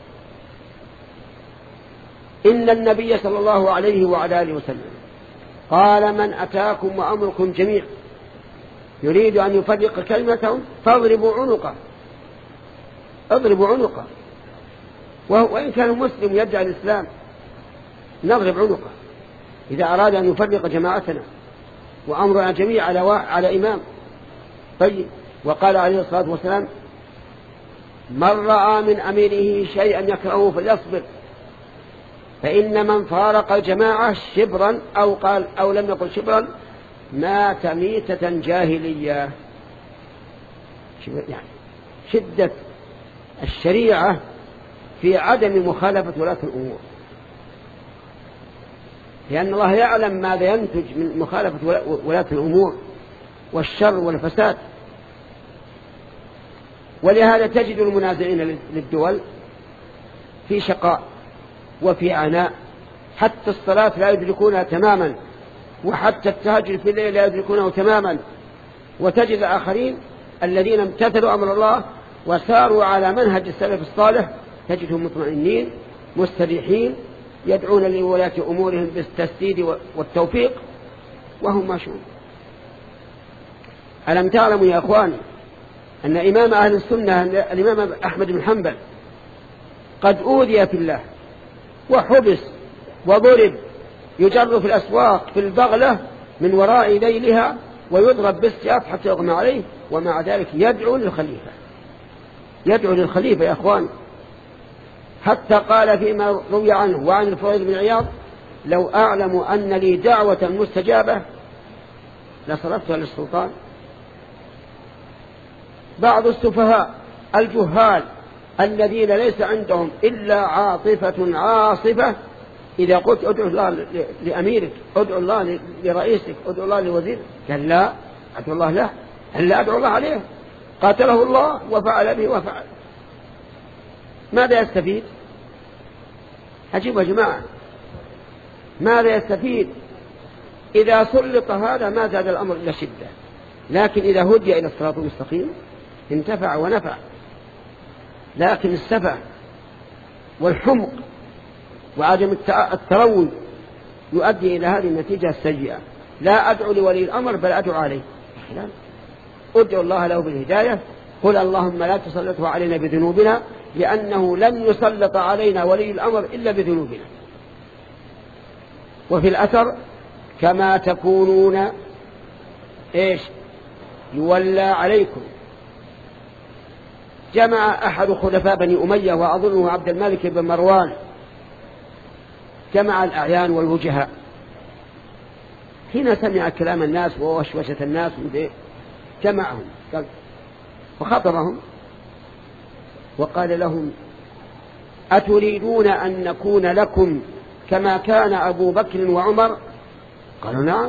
S1: إن النبي صلى الله عليه وعلى آله وسلم قال من أتاكم وأمركم جميع يريد أن يفرق كلمتهم فاضربوا عنقه، اضربوا عنقه، وإن كان مسلم يدعي الإسلام نضرب عنقه إذا أراد أن يفرق جماعتنا وأمرنا جميع على, على إمام. طيب وقال عليه الصلاة والسلام من رأى من أميره شيئا يكرهه فليصبر، فإن من فارق الجماعة شبرا أو قال أو لم يقل شبرا مات ميتة جاهلية. يعني شدة الشريعة في عدم مخالفة ولاة الأمور، لأن الله يعلم ماذا ينتج من مخالفة ولاة الأمور والشر والفساد. ولهذا تجد المنازعين للدول في شقاء وفي عناء، حتى الصلاة لا يدركونها تماما، وحتى التهجد في الليل لا يدركونه تماما. وتجد آخرين الذين امتثلوا أمر الله وساروا على منهج السلف الصالح تجدهم مطمئنين مستريحين يدعون لولاة أمورهم بالتسديد والتوفيق وهم ماشون. ألم تعلموا يا أخواني أن إمام أهل السنة الإمام أحمد بن حنبل قد أوذي في الله وحبس وضرب، يجر في الأسواق في البغلة من وراء ذيلها ويضرب بالسياف حتى يغمى عليه، ومع ذلك يدعو للخليفة، يدعو للخليفة يا أخوان، حتى قال فيما روي عنه وعن الفضيل بن عياض لو أعلم أن لي دعوة مستجابة لصرفتها للسلطان. بعض السفهاء الجهال الذين ليس عندهم إلا عاطفة عاصفة إذا قلت ادعو الله لأميرك، ادعو الله لرئيسك، ادعو الله لوزيرك، قال لا ادعو الله له، لا ادعو الله عليه، قاتله الله وفعل به وفعل. ماذا يستفيد؟ عجيب يا جماعة، ماذا يستفيد؟ إذا سلط هذا ما زاد الأمر إلا شدة، لكن إذا هدي إلى الصراط المستقيم انتفع ونفع. لكن السفه والحمق وعدم التروي يؤدي إلى هذه النتيجة السيئة. لا أدعو لولي الأمر بل أدعو عليه. لا. أدعو الله له بالهداية. قل اللهم لا تسلطه علينا بذنوبنا، لأنه لن يسلط علينا ولي الأمر إلا بذنوبنا. وفي الأثر كما تكونون إيش يولى عليكم. جمع أحد خلفاء بني أمية وأظنه عبد الملك بن مروان، جمع الأعيان والوجهاء حين سمع كلام الناس ووشوشة الناس جمعهم وخطبهم وقال لهم: أتريدون أن نكون لكم كما كان أبو بكر وعمر؟ قالوا: نعم.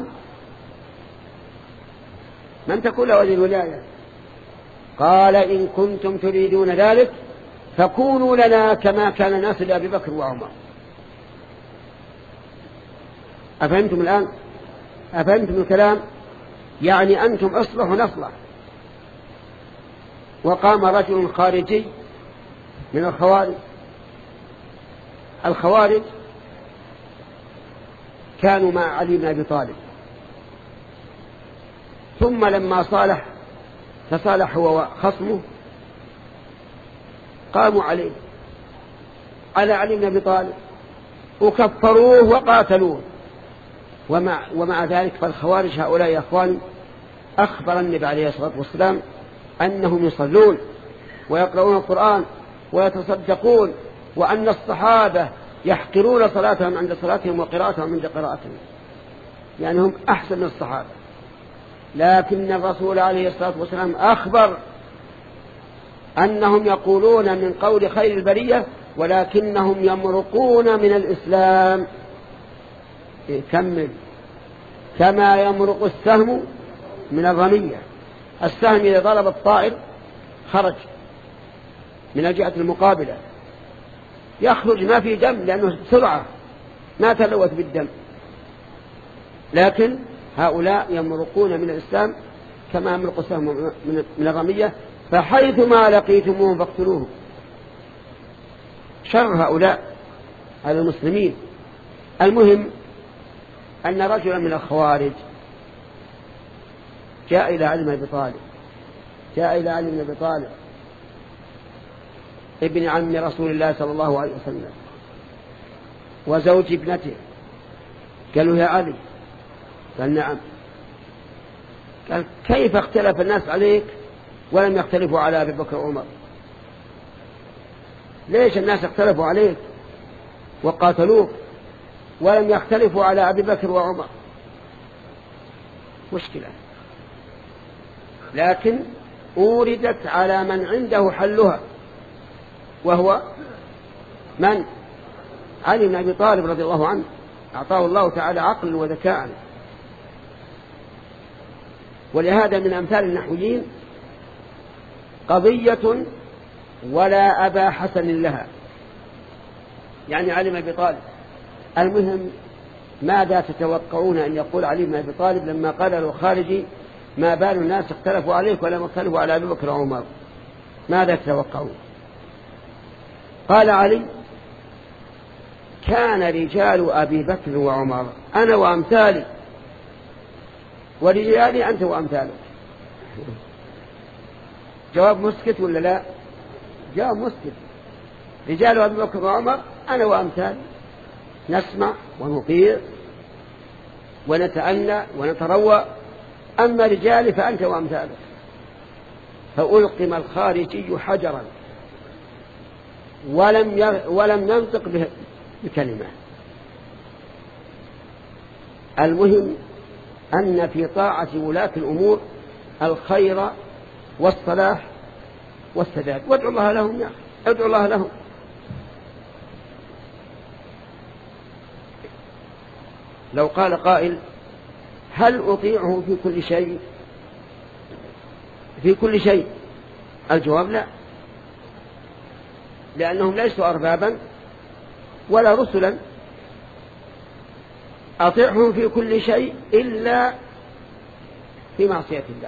S1: من تكون له هذه الولاية؟ قال: إن كنتم تريدون ذلك فكونوا لنا كما كان ناس لأبي بكر وعمر. أفهمتم الآن؟ أفهمتم الكلام؟ يعني أنتم أصلح ونصلح. وقام رجل خارجي من الخوارج. الخوارج كانوا مع علي بن أبي طالب، ثم لما صالح تصالح هو وخصمه قاموا عليه على علي بن أبي طالب وكفروه وقاتلوه. ومع, ومع ذلك فالخوارج هؤلاء يا أخوان أخبر النبي عليه الصلاة والسلام أنهم يصلون ويقرؤون القرآن ويتصدقون، وأن الصحابة يحقرون صلاتهم عند صلاتهم وقراءتهم عند قراءتهم، يعني هم أحسن من الصحابة. لكن الرسول عليه الصلاة والسلام أخبر أنهم يقولون من قول خير البرية ولكنهم يمرقون من الإسلام. كمل: كما يمرق السهم من الرمية. السهم إذا ضرب الطائر خرج من الجهة المقابلة، يخرج ما في دم لأنه سرعة ما تلوث بالدم. لكن هؤلاء يمرقون من الإسلام كما يمرق السهم من الرمية، فحيث ما لقيتموهم فاقتلوهم. شر هؤلاء على المسلمين. المهم أن رجلا من الخوارج جاء إلى علي بن أبي طالب جاء إلى علي بن أبي طالب ابن عم رسول الله صلى الله عليه وسلم وزوج ابنته. قالوا: يا علي. قال: نعم. قال: كيف اختلف الناس عليك ولم يختلفوا على أبي بكر وعمر؟ ليش الناس اختلفوا عليك وقاتلوك ولم يختلفوا على أبي بكر وعمر؟ مشكلة. لكن أوردت على من عنده حلها، وهو من؟ علي بن أبي طالب رضي الله عنه، أعطاه الله تعالى عقل وذكاء. ولهذا من أمثال النحويين قضية ولا أبا حسن لها، يعني علي بن أبي طالب. المهم ماذا تتوقعون أن يقول علي بن أبي طالب لما قال له خارجي: ما بال الناس اختلفوا عليك ولم يختلفوا على أبي بكر وعمر؟ ماذا تتوقعون؟ قال علي: كان رجال أبي بكر وعمر أنا وأمثالي، ورجالي أنت وأمثالك. جواب مسكت ولا لا؟ جواب مسكت. رجال أبي بكر وعمر أنا وأمثالي، نسمع ونطيع ونتأنى ونتروى. أما رجالي فأنت وأمثالك. فألقم الخارجي حجرا ولم ولم ينطق بكلمة. المهم أن في طاعة ولاة الأمور الخير والصلاح والسداد. وادعوا الله لهم يا أخي، ادعوا الله لهم. لو قال قائل: هل أطيعه في كل شيء؟ في كل شيء الجواب لا، لأنهم ليسوا أربابا ولا رسلا. أطيعهم في كل شيء إلا في معصية الله،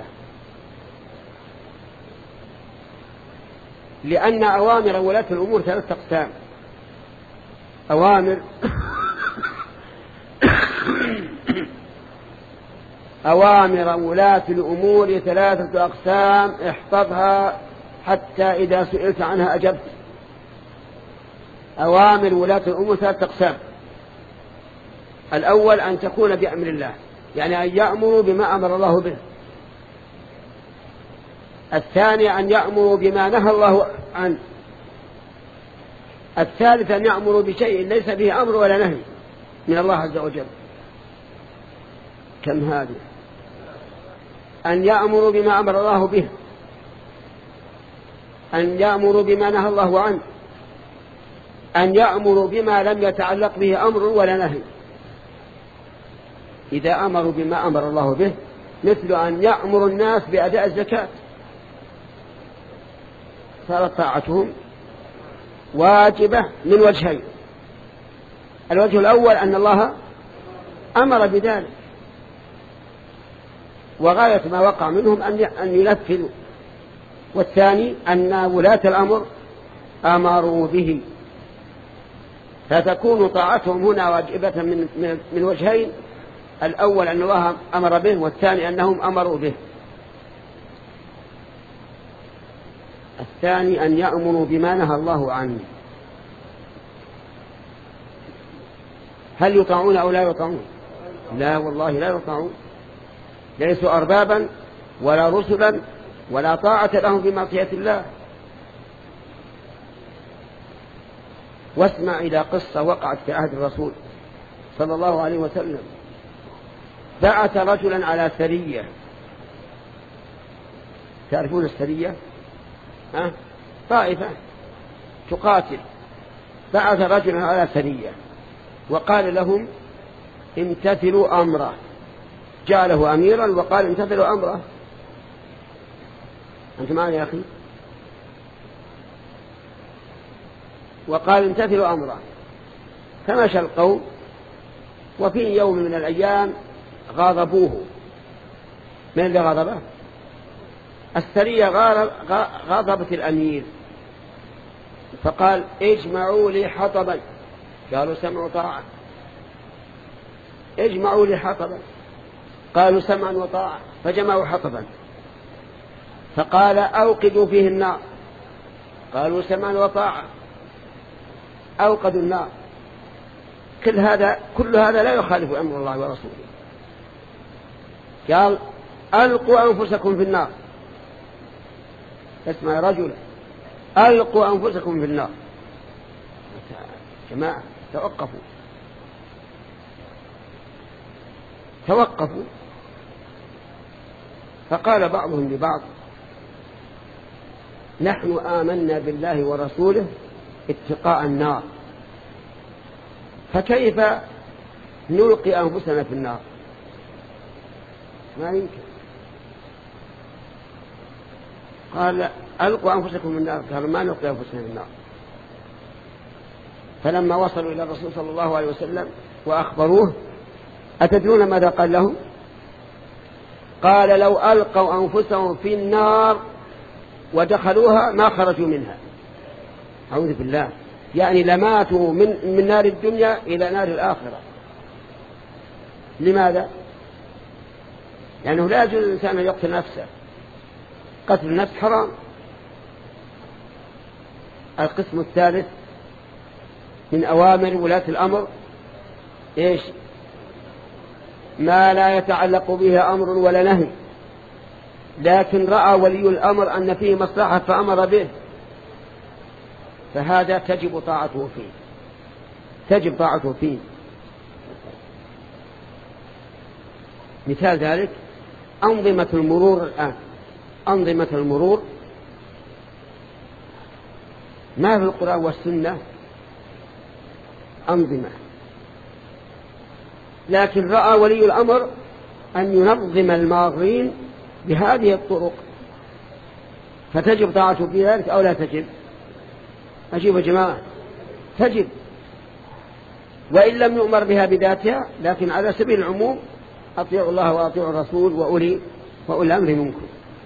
S1: لأن أوامر ولاة الأمور ثلاثة أقسام: أوامر أوامر ولاة الأمور ثلاثة أقسام احفظها حتى إذا سئلت عنها أجبت. أوامر ولاة الأمور ثلاثة أقسام. الأول أن تكون بأمر الله، يعني أن يأمروا بما أمر الله به. الثاني أن يأمروا بما نهى الله عنه. الثالث أن يأمروا بشيء ليس به أمر ولا نهي من الله عز وجل. كم هذه؟ أن يأمروا بما أمر الله به، أن يأمروا بما نهى الله عنه، أن يأمروا بما لم يتعلق به أمر ولا نهي. إذا أمروا بما أمر الله به مثل أن يأمر الناس بأداء الزكاة صارت طاعتهم واجبة من وجهين. الوجه الأول أن الله أمر بذلك وغاية ما وقع منهم أن ينفذوا، والثاني أن ولاة الأمر أمروا به، فتكون طاعتهم هنا واجبة من, من, من وجهين. الأول أن الله أمر به، والثاني أنهم أمروا به. الثاني أن يأمروا بما نهى الله عنه. هل يطاعون أو لا يطاعون؟ لا والله لا يطاعون، ليسوا أربابا ولا رسلا ولا طاعة لهم في معصية الله. واسمع إلى قصة وقعت في عهد الرسول صلى الله عليه وسلم. بعث رجلا على سرية. تعرفون السرية؟ أه؟ طائفة تقاتل. بعث رجلا على سرية وقال لهم امتثلوا أمره. جعله أميرا وقال امتثلوا أمره. أنت معنا يا أخي؟ وقال امتثلوا أمره. فمشى القوم، وفي يوم من الأيام غاضبوه. من اللي غاضبه؟ السرية غاضبت الأمير، فقال اجمعوا لي حطبا. قالوا سمع وطاعة. اجمعوا لي حطبا. قالوا سمعا وطاعة، فجمعوا حطبا. فقال أوقدوا فيه النار. قالوا سمعا وطاعة، أوقدوا النار. كل هذا كل هذا لا يخالف أمر الله ورسوله. قال ألقوا أنفسكم في النار. اسمع يا رجل، ألقوا أنفسكم في النار. جماعة توقفوا توقفوا فقال بعضهم لبعض نحن آمنا بالله ورسوله اتقاء النار، فكيف نلقي أنفسنا في النار؟ ما يمكن. قال ألقوا أنفسكم في النار. قالوا ما نلقي أنفسنا في النار. فلما وصلوا إلى الرسول صلى الله عليه وسلم وأخبروه، أتدرون ماذا قال لهم؟ قال لو ألقوا أنفسهم في النار ودخلوها ما خرجوا منها. أعوذ بالله، يعني لماتوا من, من نار الدنيا إلى نار الآخرة. لماذا؟ لأنه لا يجوز الإنسان أن يقتل نفسه. قتل النفس حرام. القسم الثالث من أوامر ولاة الأمر إيش؟ ما لا يتعلق به أمر ولا نهي، لكن رأى ولي الأمر أن فيه مصلحة فأمر به، فهذا تجب طاعته فيه تجب طاعته فيه مثال ذلك أنظمة المرور. الآن أنظمة المرور ما في القرآن والسنة أنظمة، لكن رأى ولي الأمر أن ينظم المارين بهذه الطرق، فتجب طاعته في ذلك أو لا تجب؟ أجيب يا جماعة، تجب، وإن لم يؤمر بها بذاتها، لكن على سبيل العموم أطيعوا الله وأطيعوا الرسول وأولي وأولي الأمر منكم.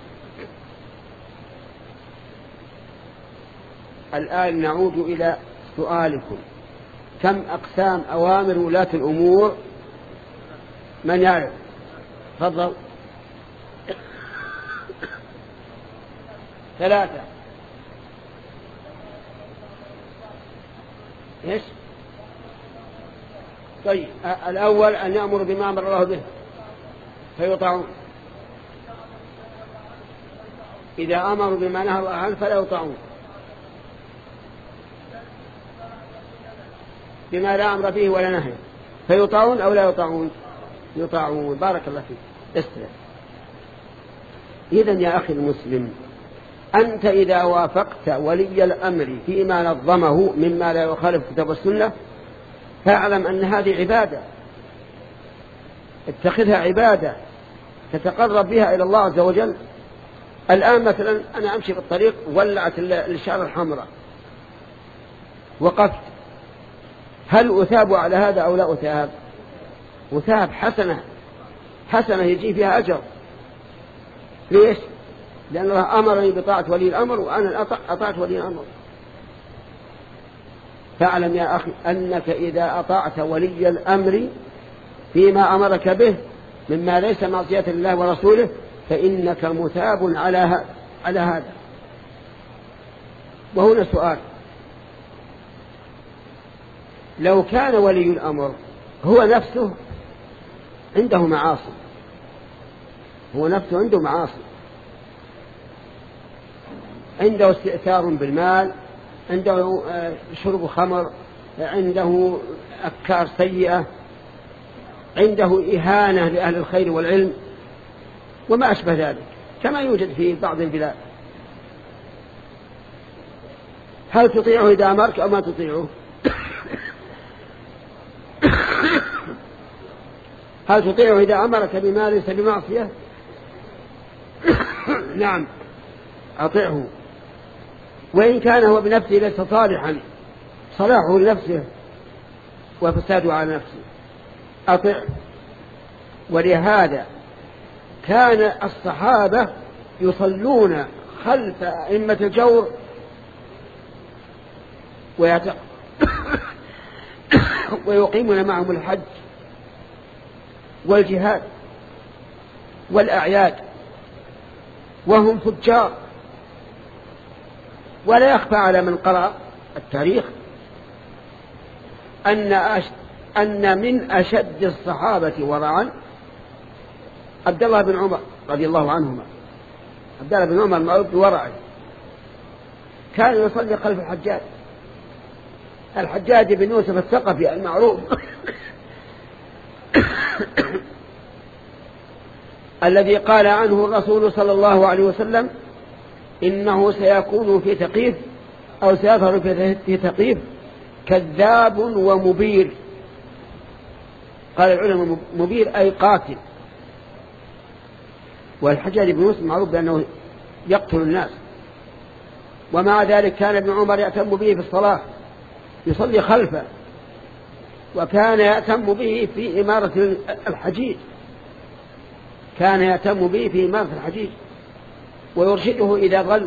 S1: الآن نعود إلى سؤالكم: كم أقسام أوامر ولاة الأمور؟ من يعرف؟ تفضل. ثلاثة. إيش؟ طيب الأول أن يأمر بما أمر الله به فيطاعون، إذا أمروا بما نهى الله عنه فلا يطاعون، بما لا أمر به ولا نهي فيطاعون أو لا يطاعون؟ يطاعون. بارك الله فيك. استرع. إذن يا أخي المسلم، أنت إذا وافقت ولي الأمر فيما نظمه مما لا يخالف كتاب والسنة فاعلم أن هذه عبادة، اتخذها عبادة تتقرب بها إلى الله عز وجل. الآن مثلا أنا أمشي بالطريق ولعت الإشارة الحمراء، وقفت، هل أثاب على هذا أو لا أثاب؟ أثاب، حسنة حسنة يجي فيها أجر. ليش؟ لأن الله أمرني بطاعة ولي الأمر وأنا أطعت ولي الأمر. فاعلم يا أخي أنك إذا أطعت ولي الأمر فيما أمرك به مما ليس معصية الله ورسوله فإنك مثاب على على هذا. وهنا سؤال: لو كان ولي الأمر هو نفسه عنده معاصي، هو نفسه عنده معاصي، عنده استئثار بالمال، عنده شرب خمر، عنده أفكار سيئة، عنده إهانة لأهل الخير والعلم وما أشبه ذلك كما يوجد في بعض البلاد، هل تطيعه إذا أمرك أو ما تطيعه؟ هل تطيعه إذا أمرك بما ليس بمعصية؟ نعم أطيعه، وإن كان هو بنفسه ليس صالحا، صلاحه لنفسه وفساده على نفسه، أطيعه. ولهذا كان الصحابة يصلون خلف أئمة الجور ويقيمون معهم الحج والجهاد والأعياد وهم فجار. ولا يخفى على من قرأ التاريخ أن أن من أشد الصحابة ورعا عبد الله بن عمر رضي الله عنهما. عبد الله بن عمر معروف بورعه، كان يصلي خلف الحجاج الحجاج بن يوسف الثقفي المعروف الذي قال عنه الرسول صلى الله عليه وسلم إنه سيكون في ثقيف أو سيظهر في ثقيف كذاب ومبير. قال العلماء مبير أي قاتل. والحجاج بن يوسف معروف بأنه يقتل الناس، ومع ذلك كان ابن عمر يأتم به في الصلاة، يصلي خلفه، وكان يأتم به في إمارة الحجيج، كان يأتم به في إمارة الحجيج ويرشده إذا ضل.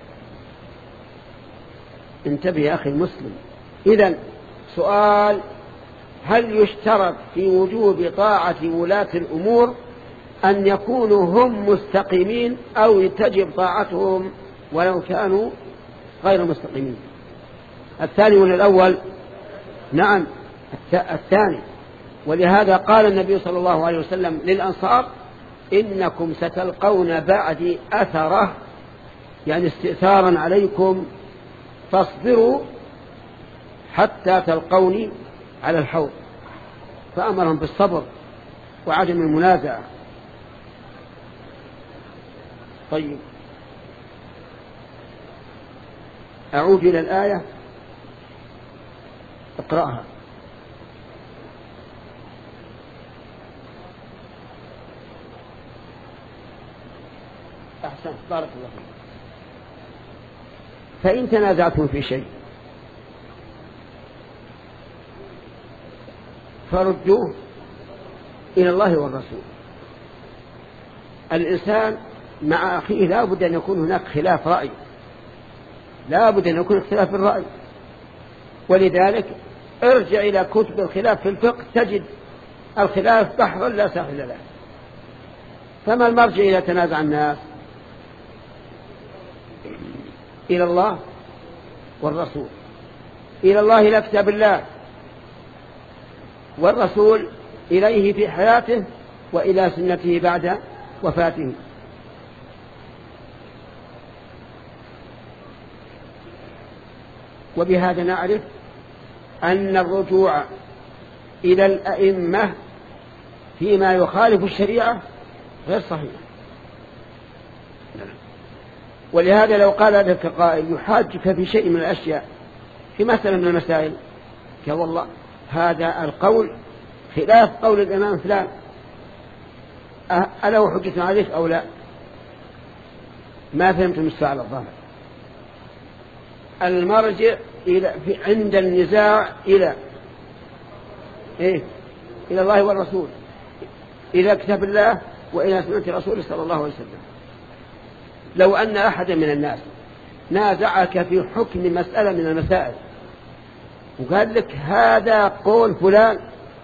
S1: انتبه يا أخي المسلم. إذن سؤال: هل يشترط في وجوب طاعة ولاة الأمور أن يكونوا هم مستقيمين أو تجب طاعتهم ولو كانوا غير مستقيمين؟ الثاني ولا الأول؟ نعم الثاني. ولهذا قال النبي صلى الله عليه وسلم للأنصار: إنكم ستلقون بعدي أثرة، يعني استئثارا عليكم، فاصبروا حتى تلقوني على الحوض. فأمرهم بالصبر وعدم المنازعة. طيب أعود إلى الآية، اقرأها. أحسن، بارك الله فيك. فإن تنازعتم في شيء فردوه إلى الله والرسول. الإنسان مع أخيه لا بد أن يكون هناك خلاف رأي، لا بد أن يكون اختلاف الرأي. ولذلك ارجع إلى كتب الخلاف في الفقه تجد الخلاف بحر لا ساحل له. فما المرجع إذا تنازع الناس؟ إلى الله والرسول. إلى الله إلى كتاب الله، والرسول إليه في حياته وإلى سنته بعد وفاته. وبهذا نعرف أن الرجوع إلى الأئمة فيما يخالف الشريعة غير صحيح. ولهذا لو قال لك قائل يحاجك في شيء من الأشياء في مسألة من المسائل، قال والله هذا القول خلاف قول الإمام فلان، ألا حجة عليك أو لا؟ ما فهمتم السؤال الظاهر. المرجع إلى في عند النزاع إلى إيه؟ إلى الله والرسول، إلى كتاب الله وإلى سنة رسوله صلى الله عليه وسلم. لو أن أحدا من الناس نازعك في حكم مسألة من المسائل وقال لك هذا قول فلان،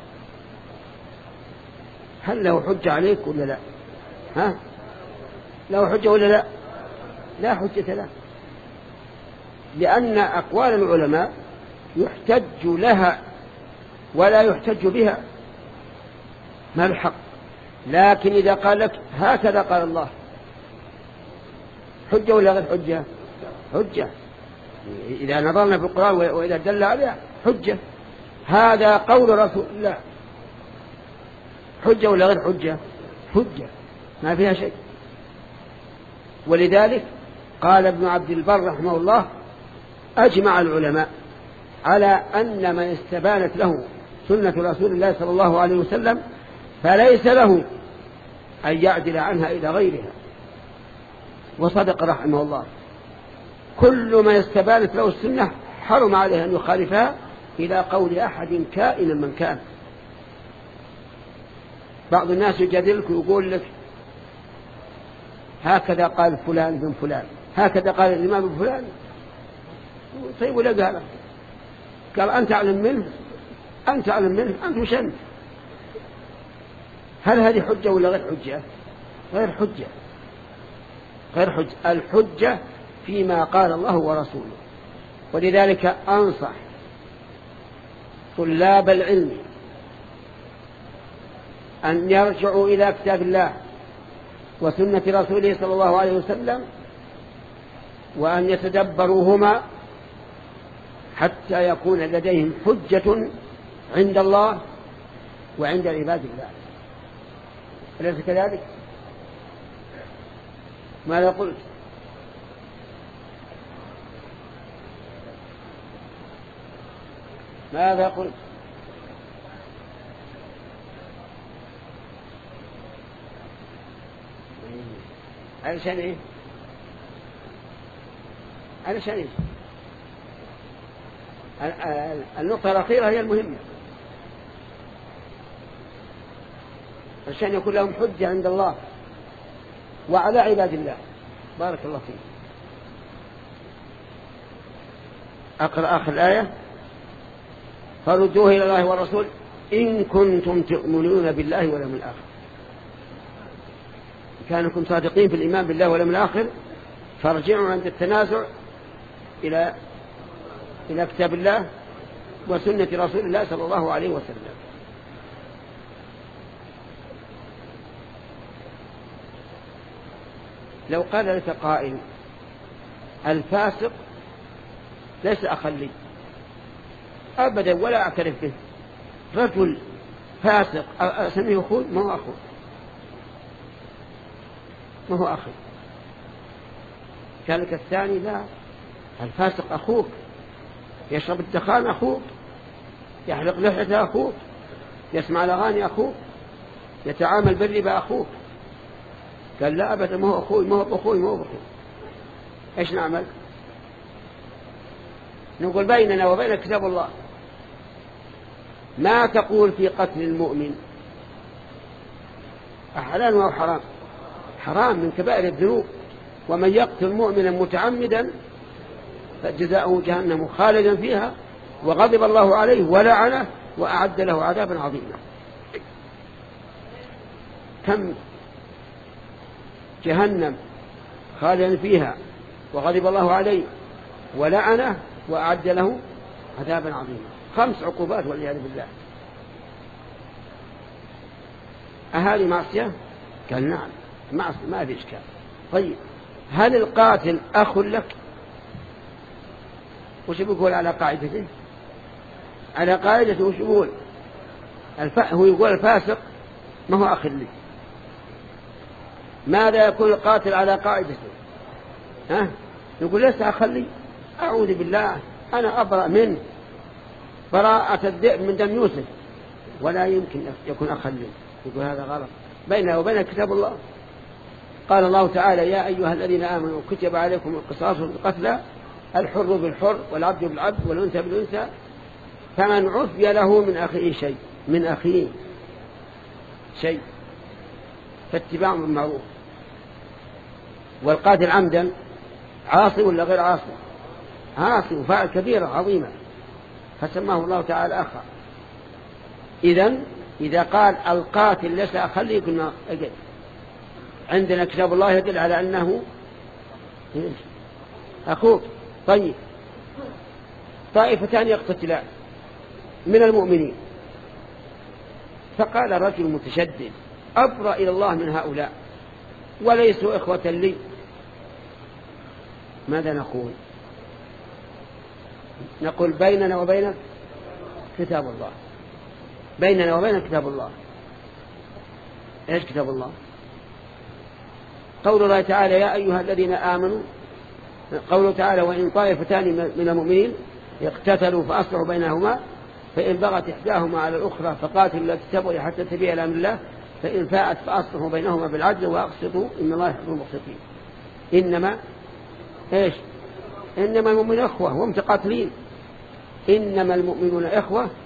S1: هل له حجة عليك ولا لا؟ ها؟ له حجة ولا لا؟ لا حجة له، لأن أقوال العلماء يحتج لها ولا يحتج بها، ما الحق. لكن إذا قال لك هكذا قال الله، حجة ولا غير حجة؟ حجة. إذا نظرنا في القرآن وإذا دل عليها حجة. هذا قول رسول الله، حجة ولا غير حجة؟ حجة، ما فيها شيء. ولذلك قال ابن عبد البر رحمه الله أجمع العلماء على أن من استبانت له سنة رسول الله صلى الله عليه وسلم فليس له أن يعدل عنها إلى غيرها. وصدق رحمه الله، كل من استبانت له السنة حرم عليه أن يخالفها إلى قول أحد كائنا من كان. بعض الناس يجادلك ويقول لك هكذا قال فلان بن فلان، هكذا قال الإمام بن فلان. طيب ولا قال؟ قال أنت أعلم منه، أنت أعلم منه، أنت وش أنت؟ هل هذه حجة ولا غير حجة؟ غير حجة، غير حجة. الحجة فيما قال الله ورسوله. ولذلك أنصح طلاب العلم أن يرجعوا إلى كتاب الله وسنة رسوله صلى الله عليه وسلم، وأن يتدبروهما حتى يكون لديهم حجة عند الله وعند عباد الله. أليس كذلك؟ ماذا قلت؟ ماذا قلت؟ علشان ايه؟ علشان ايه؟ النقطة الأخيرة هي المهمة، عشان يكون لهم حجة عند الله وعلى عباد الله. بارك الله فيك. أقرأ آخر الآية: فردوه إلى الله والرسول إن كنتم تؤمنون بالله واليوم الآخر. كانكم صادقين في الإيمان بالله واليوم الآخر فارجعوا عند التنازع إلى إلى كتاب الله وسنة رسول الله صلى الله عليه وسلم. لو قال لك قائل الفاسق ليس أخا لي أبدا ولا أعترف به، رجل فاسق أسميه أخوي؟ ما هو أخوي، ما هو أخي. كذلك الثاني لا، الفاسق أخوك، يشرب الدخان أخوك، يحلق لحيته أخوك، يسمع الأغاني أخوك، يتعامل بالربا أخوك. قال لا أبدا ما هو أخوي، ما هو أخوي، ما هو أخوي. إيش نعمل؟ نقول بيننا وبين كتاب الله. ما تقول في قتل المؤمن؟ أحلال أو حرام؟ حرام، من كبائر الذنوب. ومن يقتل مؤمنا متعمدا فجزاؤه جهنم خالدا فيها وغضب الله عليه ولعنه وأعد له عذابا عظيما. كم جهنم خالدا فيها وغضب الله عليه ولعنه وأعد له عذابا عظيما. خمس عقوبات والعياذ بالله. أهذه معصية؟ قال نعم معصية ما في إشكال. طيب هل القاتل أخ لك؟ وش بيقول على قاعدته؟ على قاعدته وش بيقول؟ الف... هو يقول الفاسق ما هو أخ لي. ماذا يكون القاتل على قاعدته؟ ها؟ يقول ليس أخ لي، أعوذ بالله أنا أبرأ منه براءة الذئب من دم يوسف، ولا يمكن يكون أخ لي. يقول هذا غلط. بينه وبين كتاب الله. قال الله تعالى يا أيها الذين آمنوا كتب عليكم القصاص في القتلى الحر بالحر والعبد بالعبد والأنثى بالأنثى فمن عفي له من أخيه شيء من أخيه شيء فاتباع بالمعروف. والقاتل عمدا عاصي ولا غير عاصي؟ عاصي وفاعل كبيرة عظيمة فسماه الله تعالى أخا. إذن إذا قال القاتل ليس أخا لي قلنا أجل عندنا كتاب الله يدل على أنه أخوك. طيب طائفتان يقتتلان من المؤمنين فقال رجل متشدد أبرأ إلى الله من هؤلاء وليسوا إخوة لي، ماذا نقول؟ نقول بيننا وبينك كتاب الله. بيننا وبينك كتاب الله. إيش كتاب الله؟ قول الله تعالى يا أيها الذين آمنوا، قوله تعالى وإن طائفتان من المؤمنين اقتتلوا فأصلحوا بينهما فإن بغت إحداهما على الأخرى فقاتلوا التي تبغي حتى تبيع إلى أمر الله فإن فاءت فأصلحوا بينهما بالعدل وأقسطوا إن الله يحب المقسطين. إنما إيش؟ إنما المؤمنون إخوة وهم متقاتلين. إنما المؤمنون إخوة